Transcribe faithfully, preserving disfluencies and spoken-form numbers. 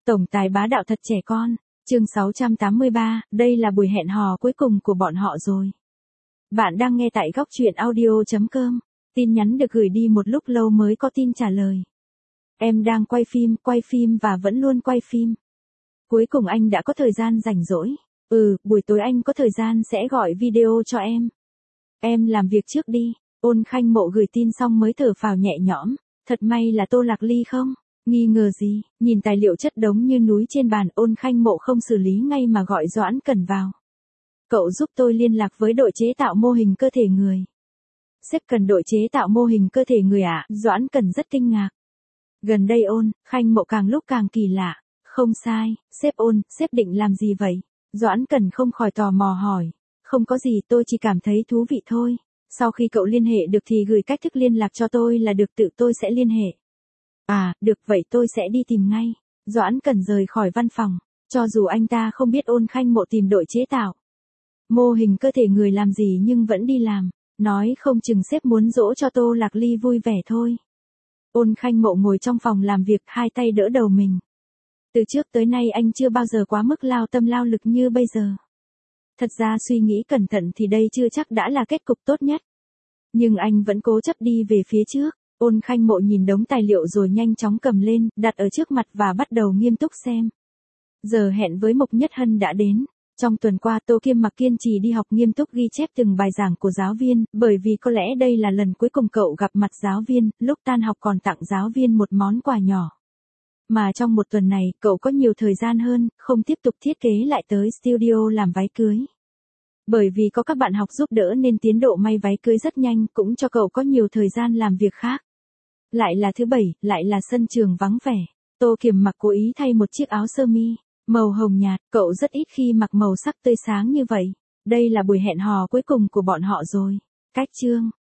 Tổng tài bá đạo thật trẻ con. Chương sáu trăm tám mươi ba, đây là buổi hẹn hò cuối cùng của bọn họ rồi. Bạn đang nghe tại góc truyện audio chấm com. Tin nhắn được gửi đi một lúc lâu mới có tin trả lời. Em đang quay phim, quay phim và vẫn luôn quay phim. Cuối cùng anh đã có thời gian rảnh rỗi. Ừ, buổi tối anh có thời gian sẽ gọi video cho em. Em làm việc trước đi. Ôn Khanh Mộ gửi tin xong mới thở phào nhẹ nhõm. Thật may là Tô Lạc Ly không? Nghi ngờ gì? Nhìn tài liệu chất đống như núi trên bàn, Ôn Khanh Mộ không xử lý ngay mà gọi Doãn Cẩn vào. Cậu giúp tôi liên lạc với đội chế tạo mô hình cơ thể người. Sếp cần đội chế tạo mô hình cơ thể người à? Doãn Cẩn rất kinh ngạc. Gần đây Ôn Khanh Mộ càng lúc càng kỳ lạ. Không sai, sếp Ôn, sếp định làm gì vậy? Doãn Cẩn không khỏi tò mò hỏi. Không có gì, tôi chỉ cảm thấy thú vị thôi. Sau khi cậu liên hệ được thì gửi cách thức liên lạc cho tôi là được, tự tôi sẽ liên hệ. À, được vậy tôi sẽ đi tìm ngay. Doãn Cẩn rời khỏi văn phòng. Cho dù anh ta không biết Ôn Khanh Mộ tìm đội chế tạo mô hình cơ thể người làm gì nhưng vẫn đi làm. Nói không chừng sếp muốn dỗ cho Tô Lạc Ly vui vẻ thôi. Ôn Khanh Mộ ngồi trong phòng làm việc, hai tay đỡ đầu mình. Từ trước tới nay anh chưa bao giờ quá mức lao tâm lao lực như bây giờ. Thật ra suy nghĩ cẩn thận thì đây chưa chắc đã là kết cục tốt nhất. Nhưng anh vẫn cố chấp đi về phía trước. Ôn Khanh Mộ nhìn đống tài liệu rồi nhanh chóng cầm lên, đặt ở trước mặt và bắt đầu nghiêm túc xem. Giờ hẹn với Mộc Nhất Hân đã đến. Trong tuần qua Tô Kiêm Mặc kiên trì đi học nghiêm túc ghi chép từng bài giảng của giáo viên, bởi vì có lẽ đây là lần cuối cùng cậu gặp mặt giáo viên, lúc tan học còn tặng giáo viên một món quà nhỏ. Mà trong một tuần này, cậu có nhiều thời gian hơn, không tiếp tục thiết kế lại tới studio làm váy cưới. Bởi vì có các bạn học giúp đỡ nên tiến độ may váy cưới rất nhanh, cũng cho cậu có nhiều thời gian làm việc khác. Lại là thứ bảy, lại là sân trường vắng vẻ. Tô Kiềm Mặc cố ý thay một chiếc áo sơ mi màu hồng nhạt, cậu rất ít khi mặc màu sắc tươi sáng như vậy. Đây là buổi hẹn hò cuối cùng của bọn họ rồi. Cách chương